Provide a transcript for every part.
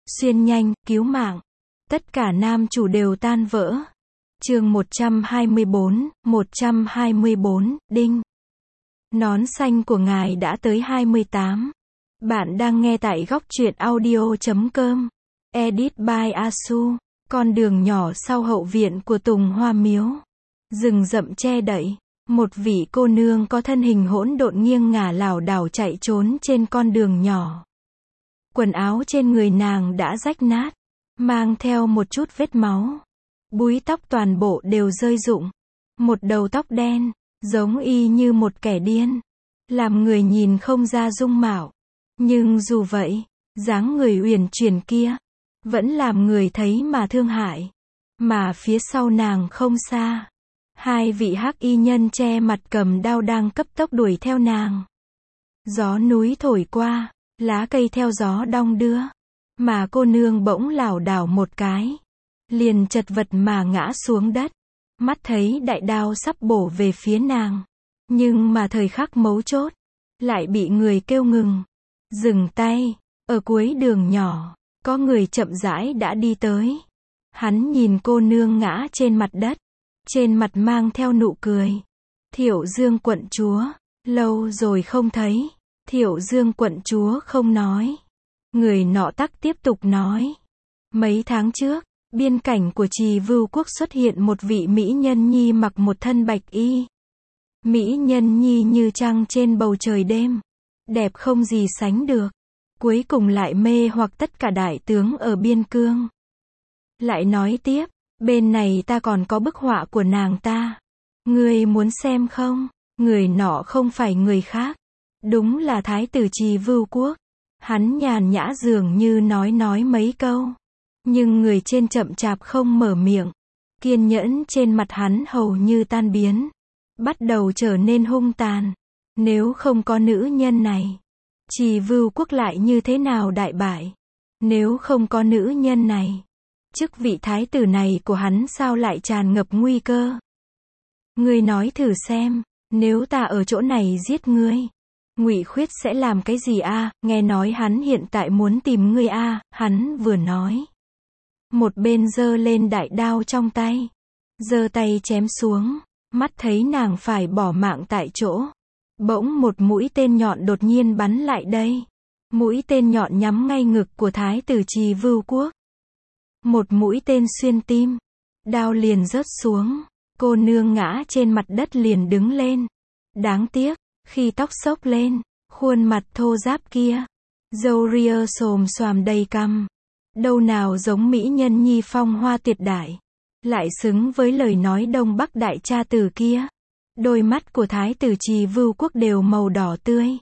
xuyên nhanh, cứu mạng. Tất cả nam chủ đều tan vỡ. Chương 124, đinh. Nón xanh của ngài đã tới 28. Bạn đang nghe tại góc truyện audio.com. Edit by Asu. Con đường nhỏ sau hậu viện của Tùng Hoa Miếu. Rừng rậm che đậy. Một vị cô nương có thân hình hỗn độn nghiêng ngả lảo đảo chạy trốn trên con đường nhỏ. Quần áo trên người nàng đã rách nát, mang theo một chút vết máu. Búi tóc toàn bộ đều rơi rụng. Một đầu tóc đen, giống y như một kẻ điên. Làm người nhìn không ra dung mạo. Nhưng dù vậy, dáng người uyển chuyển kia, vẫn làm người thấy mà thương hại. Mà phía sau nàng không xa, hai vị hắc y nhân che mặt cầm đao đang cấp tốc đuổi theo nàng. Gió núi thổi qua, lá cây theo gió đong đưa. Mà cô nương bỗng lảo đảo một cái, liền chật vật mà ngã xuống đất. Mắt thấy đại đao sắp bổ về phía nàng. Nhưng mà thời khắc mấu chốt, lại bị người kêu ngừng. Dừng tay. Ở cuối đường nhỏ, có người chậm rãi đã đi tới. Hắn nhìn cô nương ngã trên mặt đất, trên mặt mang theo nụ cười. Thiệu Dương quận chúa, lâu rồi không thấy. Thiệu Dương quận chúa không nói. Người nọ tắc tiếp tục nói. Mấy tháng trước, biên cảnh của Trì Vưu Quốc xuất hiện một vị mỹ nhân nhi mặc một thân bạch y. Mỹ nhân nhi như trăng trên bầu trời đêm. Đẹp không gì sánh được. Cuối cùng lại mê hoặc tất cả đại tướng ở biên cương. Lại nói tiếp, bên này ta còn có bức họa của nàng ta. Ngươi muốn xem không? Người nọ không phải người khác. Đúng là thái tử Trì Vưu Quốc. Hắn nhàn nhã dường như nói mấy câu. Nhưng người trên chậm chạp không mở miệng. Kiên nhẫn trên mặt hắn hầu như tan biến. Bắt đầu trở nên hung tàn. Nếu không có nữ nhân này, Trì Vưu Quốc lại như thế nào đại bại? Nếu không có nữ nhân này, chức vị thái tử này của hắn sao lại tràn ngập nguy cơ? Ngươi nói thử xem, nếu ta ở chỗ này giết ngươi, Ngụy Khuyết sẽ làm cái gì a? Nghe nói hắn hiện tại muốn tìm ngươi a, hắn vừa nói. Một bên giơ lên đại đao trong tay, giơ tay chém xuống, mắt thấy nàng phải bỏ mạng tại chỗ. Bỗng một mũi tên nhọn đột nhiên bắn lại đây. Mũi tên nhọn nhắm ngay ngực của thái tử Trì Vưu Quốc. Một mũi tên xuyên tim. Đao liền rớt xuống. Cô nương ngã trên mặt đất liền đứng lên. Đáng tiếc, khi tóc xốc lên, khuôn mặt thô ráp kia, râu ria xồm xoàm đầy cằm, đâu nào giống mỹ nhân nhi phong hoa tuyệt đại, lại xứng với lời nói Đông Bắc đại cha tử kia. Đôi mắt của thái tử Trì Vưu Quốc đều màu đỏ tươi.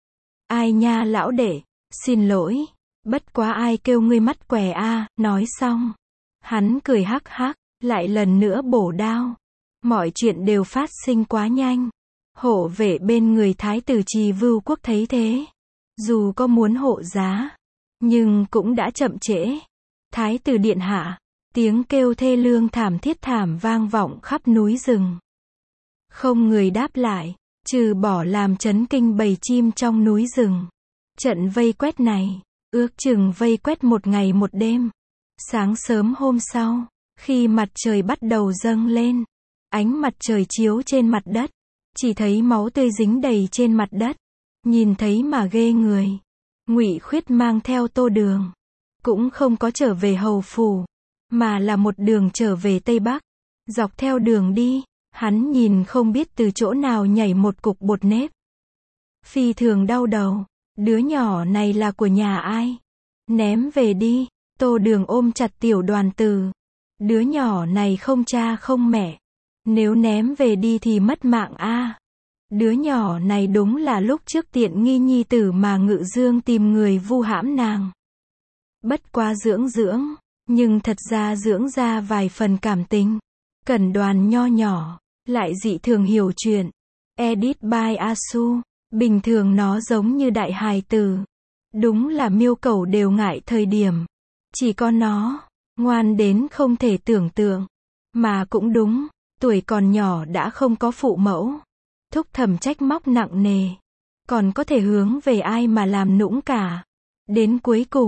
Ai nha lão đệ, xin lỗi, bất quá ai kêu ngươi mắt què a? Nói xong, hắn cười hắc hắc, lại lần nữa bổ đao. Mọi chuyện đều phát sinh quá nhanh. Hộ vệ bên người thái tử Trì Vưu Quốc thấy thế, dù có muốn hộ giá, nhưng cũng đã chậm trễ. Thái tử điện hạ, tiếng kêu thê lương thảm thiết thảm vang vọng khắp núi rừng. Không người đáp lại, trừ bỏ làm chấn kinh bầy chim trong núi rừng. Trận vây quét này, ước chừng vây quét một ngày một đêm. Sáng sớm hôm sau, khi mặt trời bắt đầu dâng lên, ánh mặt trời chiếu trên mặt đất, chỉ thấy máu tươi dính đầy trên mặt đất. Nhìn thấy mà ghê người. Ngụy Khuyết mang theo Tô Đường, cũng không có trở về hầu phủ, mà là một đường trở về Tây Bắc. Dọc theo đường đi, hắn nhìn không biết từ chỗ nào nhảy một cục bột nếp. Phi thường đau đầu, đứa nhỏ này là của nhà ai? Ném về đi. Tô Đường ôm chặt Tiểu Đoàn Tử. Đứa nhỏ này không cha không mẹ. Nếu ném về đi thì mất mạng a. Đứa nhỏ này đúng là lúc trước tiện nghi nhi tử mà Ngự Dương tìm người vu hãm nàng. Bất quá dưỡng, nhưng thật ra dưỡng ra vài phần cảm tình. Cẩn Đoàn nho nhỏ, lại dị thường hiểu chuyện. Edit by Asu. Bình thường nó giống như đại hài tử. Đúng là miêu cẩu đều ngại thời điểm. Chỉ có nó, ngoan đến không thể tưởng tượng. Mà cũng đúng, tuổi còn nhỏ đã không có phụ mẫu. Thúc thẩm trách móc nặng nề. Còn có thể hướng về ai mà làm nũng cả. Đến cuối cùng,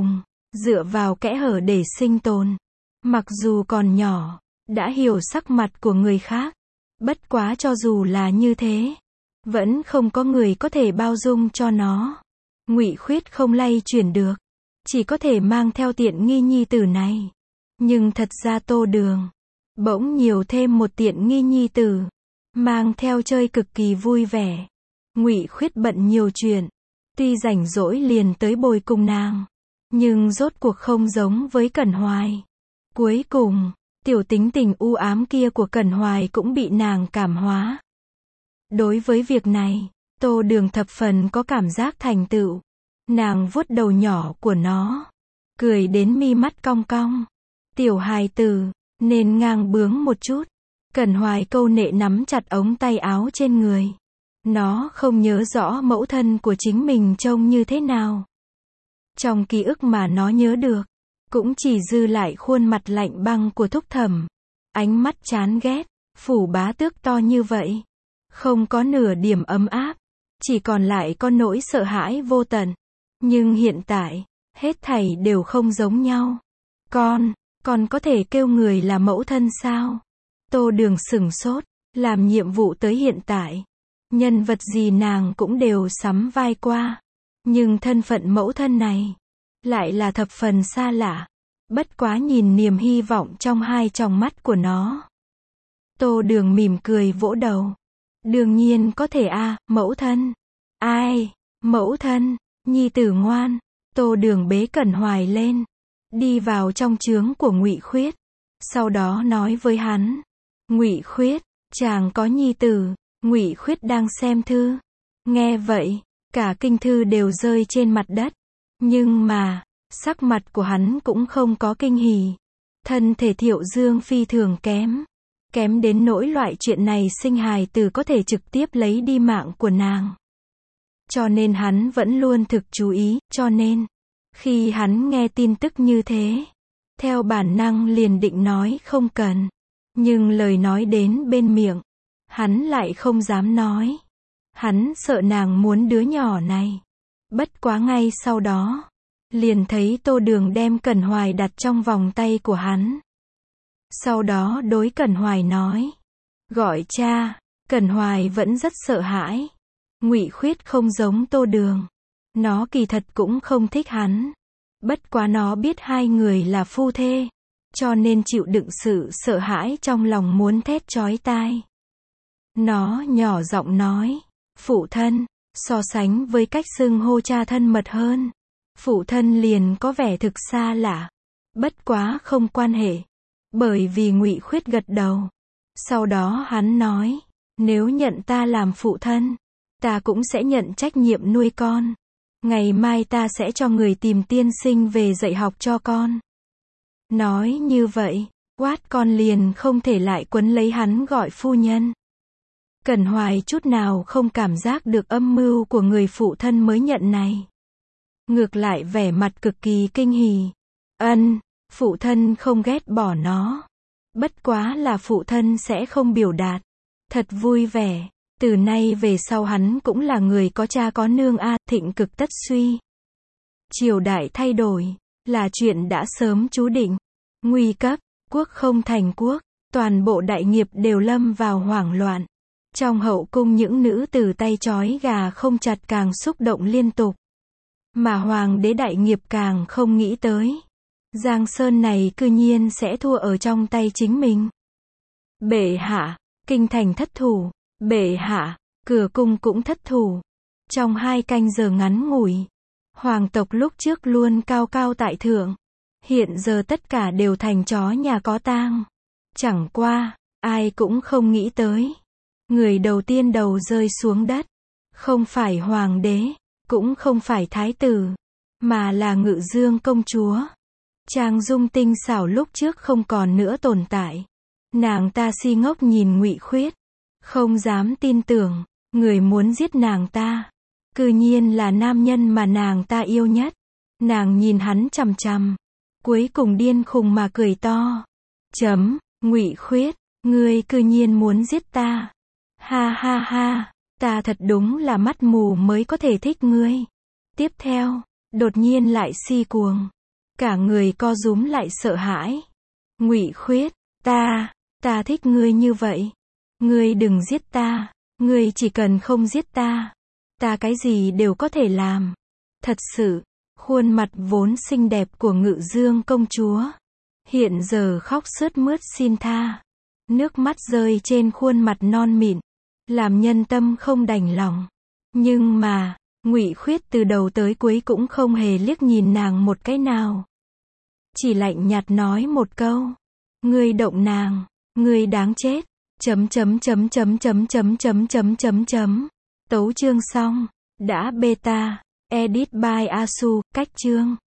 dựa vào kẽ hở để sinh tồn. Mặc dù còn nhỏ, đã hiểu sắc mặt của người khác. Bất quá cho dù là như thế, vẫn không có người có thể bao dung cho nó. Ngụy Khuyết không lay chuyển được, chỉ có thể mang theo tiện nghi nhi tử này. Nhưng thật ra Tô Đường bỗng nhiều thêm một tiện nghi nhi tử, mang theo chơi cực kỳ vui vẻ. Ngụy Khuyết bận nhiều chuyện, tuy rảnh rỗi liền tới bồi cùng nàng, nhưng rốt cuộc không giống với Cẩn Hoài. Cuối cùng, tiểu tính tình u ám kia của Cẩn Hoài cũng bị nàng cảm hóa. Đối với việc này, Tô Đường thập phần có cảm giác thành tựu. Nàng vuốt đầu nhỏ của nó, cười đến mi mắt cong cong. Tiểu hài tử, nên ngang bướng một chút. Cẩn Hoài câu nệ nắm chặt ống tay áo trên người. Nó không nhớ rõ mẫu thân của chính mình trông như thế nào. Trong ký ức mà nó nhớ được, cũng chỉ dư lại khuôn mặt lạnh băng của Thúc Thẩm. Ánh mắt chán ghét, Phủ Bá Tước to như vậy. Không có nửa điểm ấm áp, chỉ còn lại có nỗi sợ hãi vô tận. Nhưng hiện tại, hết thảy đều không giống nhau. Con có thể kêu người là mẫu thân sao? Tô Đường sửng sốt, làm nhiệm vụ tới hiện tại. Nhân vật gì nàng cũng đều sắm vai qua. Nhưng thân phận mẫu thân này, lại là thập phần xa lạ. Bất quá nhìn niềm hy vọng trong hai tròng mắt của nó. Tô Đường mỉm cười vỗ đầu. Đương nhiên có thể mẫu thân. Ai? Mẫu thân, nhi tử ngoan. Tô Đường bế Cẩn Hoài lên, đi vào trong trướng của Ngụy Khuyết. Sau đó nói với hắn, Ngụy Khuyết, chàng có nhi tử. Ngụy Khuyết đang xem thư. Nghe vậy, cả kinh thư đều rơi trên mặt đất. Nhưng mà, sắc mặt của hắn cũng không có kinh hỉ. Thân thể Thiệu Dương phi thường kém. Kém đến nỗi loại chuyện này sinh hài tử có thể trực tiếp lấy đi mạng của nàng. Cho nên hắn vẫn luôn thực chú ý, cho nên, khi hắn nghe tin tức như thế, theo bản năng liền định nói không cần. Nhưng lời nói đến bên miệng, hắn lại không dám nói. Hắn sợ nàng muốn đứa nhỏ này. Bất quá ngay sau đó, liền thấy Tô Đường đem Cẩn Hoài đặt trong vòng tay của hắn. Sau đó đối Cẩn Hoài nói, gọi cha. Cẩn Hoài vẫn rất sợ hãi. Ngụy Khuyết không giống Tô Đường. Nó kỳ thật cũng không thích hắn. Bất quá nó biết hai người là phu thê, cho nên chịu đựng sự sợ hãi trong lòng muốn thét chói tai. Nó nhỏ giọng nói, phụ thân, so sánh với cách xưng hô cha thân mật hơn, phụ thân liền có vẻ thực xa lạ. Bất quá không quan hệ, bởi vì Ngụy Khuyết gật đầu. Sau đó hắn nói, nếu nhận ta làm phụ thân, ta cũng sẽ nhận trách nhiệm nuôi con. Ngày mai ta sẽ cho người tìm tiên sinh về dạy học cho con. Nói như vậy, quát con liền không thể lại quấn lấy hắn gọi phu nhân. Cẩn Hoài chút nào không cảm giác được âm mưu của người phụ thân mới nhận này. Ngược lại vẻ mặt cực kỳ kinh hỉ. Phụ thân không ghét bỏ nó. Bất quá là phụ thân sẽ không biểu đạt. Thật vui vẻ. Từ nay về sau hắn cũng là người có cha có nương thịnh cực tất suy. Triều đại thay đổi, là chuyện đã sớm chú định. Nguy cấp, quốc không thành quốc, toàn bộ đại nghiệp đều lâm vào hoảng loạn. Trong hậu cung những nữ tử tay trói gà không chặt càng xúc động liên tục. Mà hoàng đế đại nghiệp càng không nghĩ tới. Giang Sơn này cư nhiên sẽ thua ở trong tay chính mình. Bệ hạ, kinh thành thất thủ. Bệ hạ, cửa cung cũng thất thủ. Trong 2 canh giờ ngắn ngủi, hoàng tộc lúc trước luôn cao cao tại thượng, hiện giờ tất cả đều thành chó nhà có tang. Chẳng qua, ai cũng không nghĩ tới. Người đầu tiên đầu rơi xuống đất, không phải hoàng đế, cũng không phải thái tử, mà là Ngự Dương công chúa. Trang dung tinh xảo lúc trước không còn nữa tồn tại. Nàng ta si ngốc nhìn Ngụy Khuyết, không dám tin tưởng, người muốn giết nàng ta, cư nhiên là nam nhân mà nàng ta yêu nhất. Nàng nhìn hắn chằm chằm, cuối cùng điên khùng mà cười to. Ngụy Khuyết, ngươi cư nhiên muốn giết ta. Ha ha ha, ta thật đúng là mắt mù mới có thể thích ngươi. Tiếp theo, đột nhiên lại si cuồng. Cả người co rúm lại sợ hãi. Ngụy Khuyết, ta thích ngươi như vậy. Ngươi đừng giết ta. Ngươi chỉ cần không giết ta. Ta cái gì đều có thể làm. Thật sự, khuôn mặt vốn xinh đẹp của Ngự Dương công chúa. Hiện giờ khóc sướt mướt xin tha. Nước mắt rơi trên khuôn mặt non mịn. Làm nhân tâm không đành lòng. Nhưng mà, Ngụy Khuyết từ đầu tới cuối cũng không hề liếc nhìn nàng một cái nào. Chỉ lạnh nhạt nói một câu. Ngươi động nàng. Ngươi đáng chết. Tấu chương xong. Đã beta. Edit by Asu. Cách chương.